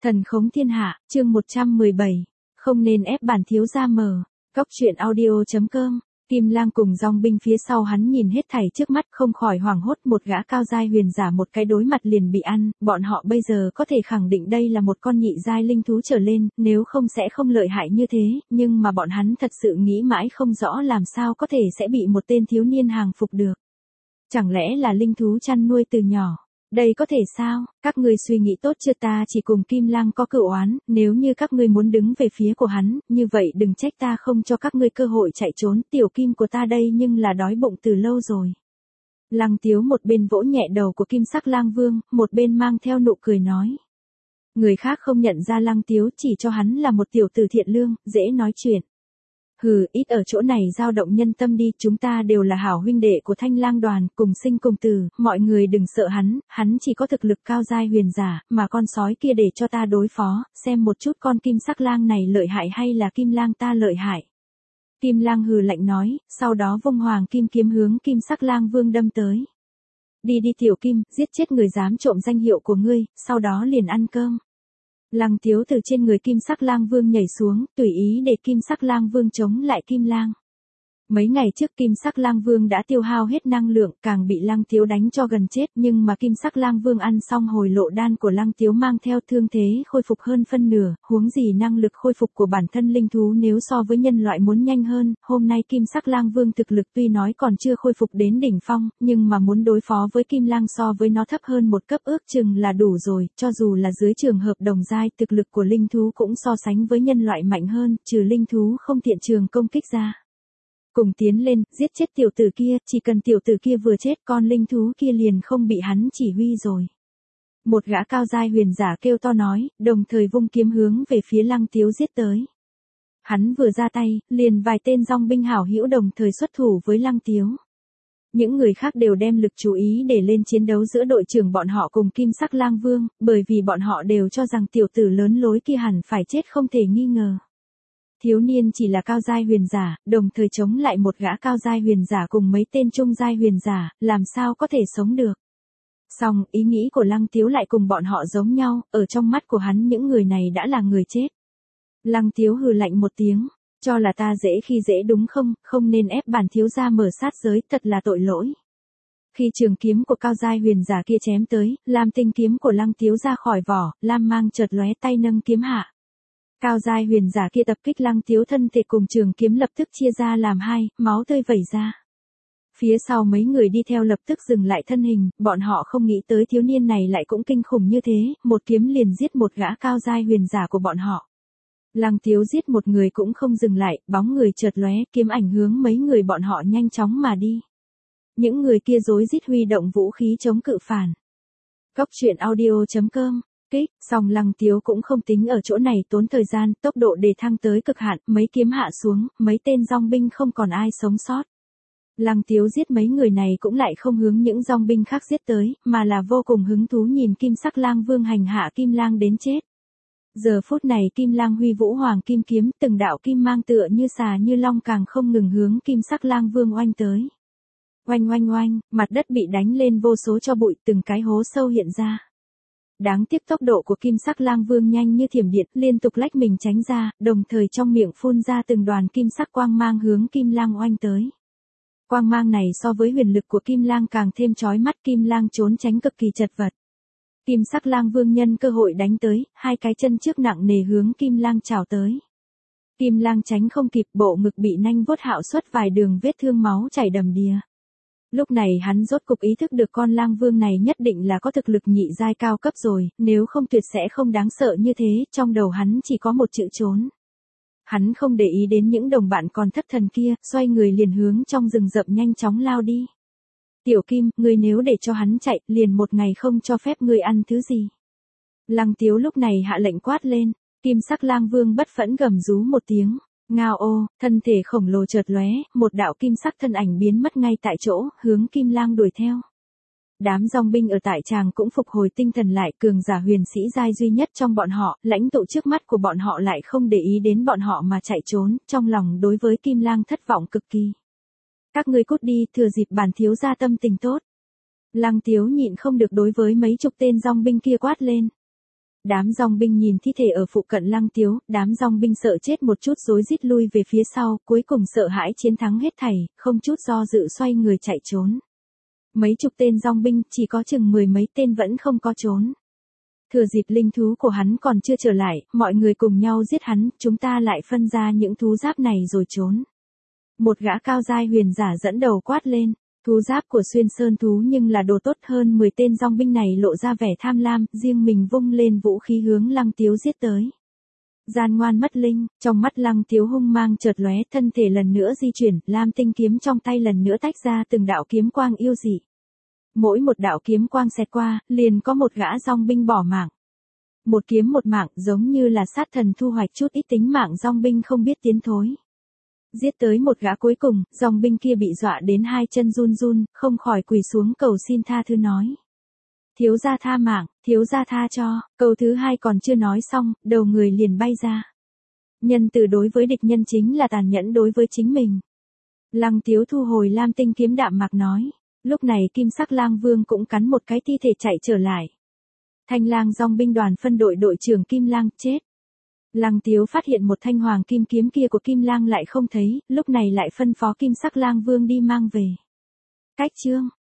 Thần khống thiên hạ, chương 117. Không nên ép bản thiếu gia mở. Cốc truyện audio.com. Kim Lang cùng dòng binh phía sau hắn nhìn hết thảy trước mắt không khỏi hoảng hốt, một gã cao giai huyền giả một cái đối mặt liền bị ăn, bọn họ bây giờ có thể khẳng định đây là một con nhị giai linh thú trở lên, nếu không sẽ không lợi hại như thế, nhưng mà bọn hắn thật sự nghĩ mãi không rõ làm sao có thể sẽ bị một tên thiếu niên hàng phục được. Chẳng lẽ là linh thú chăn nuôi từ nhỏ? Đây có thể sao? Các ngươi suy nghĩ tốt chưa? Ta chỉ cùng Kim Lang có cựu oán, nếu như các ngươi muốn đứng về phía của hắn, như vậy đừng trách ta không cho các ngươi cơ hội chạy trốn, tiểu Kim của ta đây nhưng là đói bụng từ lâu rồi. Lăng Tiếu một bên vỗ nhẹ đầu của Kim Sắc Lang Vương, một bên mang theo nụ cười nói. Người khác không nhận ra Lăng Tiếu, chỉ cho hắn là một tiểu tử thiện lương, dễ nói chuyện. Hừ, ít ở chỗ này dao động nhân tâm đi, chúng ta đều là hảo huynh đệ của Thanh Lang đoàn, cùng sinh cùng tử, mọi người đừng sợ hắn chỉ có thực lực cao giai huyền giả, mà con sói kia để cho ta đối phó, xem một chút con Kim Sắc Lang này lợi hại hay là Kim Lang ta lợi hại. Kim Lang hừ lạnh nói, sau đó vung hoàng kim kiếm hướng Kim Sắc Lang Vương đâm tới. Đi đi tiểu Kim, giết chết người dám trộm danh hiệu của ngươi, sau đó liền ăn cơm. Lăng Tiếu từ trên người Kim Sắc Lang Vương nhảy xuống, tùy ý để Kim Sắc Lang Vương chống lại Kim Lang. Mấy ngày trước Kim Sắc Lang Vương đã tiêu hao hết năng lượng, càng bị Lăng Tiếu đánh cho gần chết, nhưng mà Kim Sắc Lang Vương ăn xong hồi lộ đan của Lăng Tiếu mang theo thương thế khôi phục hơn phân nửa, huống gì năng lực khôi phục của bản thân linh thú nếu so với nhân loại muốn nhanh hơn, hôm nay Kim Sắc Lang Vương thực lực tuy nói còn chưa khôi phục đến đỉnh phong, nhưng mà muốn đối phó với Kim Lang so với nó thấp hơn một cấp ước chừng là đủ rồi, cho dù là dưới trường hợp đồng giai, thực lực của linh thú cũng so sánh với nhân loại mạnh hơn, trừ linh thú không tiện trường công kích ra. Cùng tiến lên, giết chết tiểu tử kia, chỉ cần tiểu tử kia vừa chết con linh thú kia liền không bị hắn chỉ huy rồi. Một gã cao giai huyền giả kêu to nói, đồng thời vung kiếm hướng về phía Lăng Tiếu giết tới. Hắn vừa ra tay, liền vài tên dòng binh hảo hữu đồng thời xuất thủ với Lăng Tiếu. Những người khác đều đem lực chú ý để lên chiến đấu giữa đội trưởng bọn họ cùng Kim Sắc Lang Vương, bởi vì bọn họ đều cho rằng tiểu tử lớn lối kia hẳn phải chết không thể nghi ngờ. Thiếu niên chỉ là cao giai huyền giả, đồng thời chống lại một gã cao giai huyền giả cùng mấy tên trung giai huyền giả, làm sao có thể sống được. Song, ý nghĩ của Lăng Tiếu lại cùng bọn họ giống nhau, ở trong mắt của hắn những người này đã là người chết. Lăng Tiếu hừ lạnh một tiếng, cho là ta dễ khi dễ đúng không, không nên ép bản thiếu gia mở sát giới, thật là tội lỗi. Khi trường kiếm của cao giai huyền giả kia chém tới, lam tinh kiếm của Lăng Tiếu ra khỏi vỏ, lam mang chợt lóe tay nâng kiếm hạ. Cao giai huyền giả kia tập kích Lăng Tiếu thân thể cùng trường kiếm lập tức chia ra làm hai, máu tươi vẩy ra. Phía sau mấy người đi theo lập tức dừng lại thân hình, bọn họ không nghĩ tới thiếu niên này lại cũng kinh khủng như thế, một kiếm liền giết một gã cao giai huyền giả của bọn họ. Lăng Tiếu giết một người cũng không dừng lại, bóng người chợt lóe, kiếm ảnh hướng mấy người bọn họ nhanh chóng mà đi. Những người kia rối rít huy động vũ khí chống cự phản. Cốc truyện audio.com. Song Lăng Tiếu cũng không tính ở chỗ này tốn thời gian, tốc độ đề thăng tới cực hạn, mấy kiếm hạ xuống, mấy tên dòng binh không còn ai sống sót. Lăng Tiếu giết mấy người này cũng lại không hướng những dòng binh khác giết tới, mà là vô cùng hứng thú nhìn Kim Sắc Lang Vương hành hạ Kim Lang đến chết. Giờ phút này Kim Lang huy vũ hoàng kim kiếm, từng đạo kim mang tựa như xà như long càng không ngừng hướng Kim Sắc Lang Vương oanh tới. Oanh oanh oanh, mặt đất bị đánh lên vô số tro bụi, từng cái hố sâu hiện ra. Đáng tiếc tốc độ của Kim Sắc Lang Vương nhanh như thiểm điện, liên tục lách mình tránh ra, đồng thời trong miệng phun ra từng đoàn kim sắc quang mang hướng Kim Lang oanh tới. Quang mang này so với huyền lực của Kim Lang càng thêm chói mắt, Kim Lang trốn tránh cực kỳ chật vật. Kim Sắc Lang Vương nhân cơ hội đánh tới, hai cái chân trước nặng nề hướng Kim Lang chào tới. Kim Lang tránh không kịp, bộ ngực bị nanh vuốt hạo xuất vài đường vết thương máu chảy đầm đìa. Lúc này hắn rốt cục ý thức được con Lang Vương này nhất định là có thực lực nhị giai cao cấp rồi, nếu không tuyệt sẽ không đáng sợ như thế, trong đầu hắn chỉ có một chữ trốn. Hắn không để ý đến những đồng bạn còn thất thần kia, xoay người liền hướng trong rừng rậm nhanh chóng lao đi. Tiểu Kim, ngươi nếu để cho hắn chạy, liền một ngày không cho phép ngươi ăn thứ gì. Lăng Tiếu lúc này hạ lệnh quát lên, Kim Sắc Lang Vương bất phẫn gầm rú một tiếng. Ngao ô, thân thể khổng lồ chợt lóe, một đạo kim sắc thân ảnh biến mất ngay tại chỗ, hướng Kim Lang đuổi theo. Đám dòng binh ở tại tràng cũng phục hồi tinh thần lại, cường giả huyền sĩ giai duy nhất trong bọn họ, lãnh tụ trước mắt của bọn họ lại không để ý đến bọn họ mà chạy trốn, trong lòng đối với Kim Lang thất vọng cực kỳ. Các ngươi cút đi, thừa dịp bản thiếu gia tâm tình tốt. Lăng Tiếu nhịn không được đối với mấy chục tên dòng binh kia quát lên. Đám dòng binh nhìn thi thể ở phụ cận Lăng Tiếu, đám dòng binh sợ chết một chút rối rít lui về phía sau, cuối cùng sợ hãi chiến thắng hết thảy, không chút do dự xoay người chạy trốn. Mấy chục tên dòng binh, chỉ có chừng 10 mấy tên vẫn không có trốn. Thừa dịp linh thú của hắn còn chưa trở lại, mọi người cùng nhau giết hắn, chúng ta lại phân ra những thú giáp này rồi trốn. Một gã cao giai huyền giả dẫn đầu quát lên. Thú giáp của xuyên sơn thú nhưng là đồ tốt, hơn 10 tên dòng binh này lộ ra vẻ tham lam, riêng mình vung lên vũ khí hướng Lăng Tiếu giết tới. Gian ngoan mất linh, trong mắt Lăng Tiếu hung mang chợt lóe, thân thể lần nữa di chuyển, lam tinh kiếm trong tay lần nữa tách ra từng đạo kiếm quang yêu dị. Mỗi một đạo kiếm quang xẹt qua, liền có một gã dòng binh bỏ mạng. Một kiếm một mạng, giống như là sát thần thu hoạch chút ít tính mạng dòng binh không biết tiến thối. Giết tới một gã cuối cùng, dòng binh kia bị dọa đến hai chân run run, không khỏi quỳ xuống cầu xin tha thứ nói. Thiếu gia tha mạng, thiếu gia tha cho, câu thứ hai còn chưa nói xong, đầu người liền bay ra. Nhân từ đối với địch nhân chính là tàn nhẫn đối với chính mình. Lăng Tiếu thu hồi lam tinh kiếm đạm mạc nói. Lúc này Kim Sắc Lang Vương cũng cắn một cái thi thể chạy trở lại. Thanh Lang dòng binh đoàn phân đội đội trưởng Kim Lang chết. Lăng Tiếu phát hiện một thanh hoàng kim kiếm kia của Kim Lang lại không thấy, lúc này lại phân phó Kim Sắc Lang Vương đi mang về. Cách chương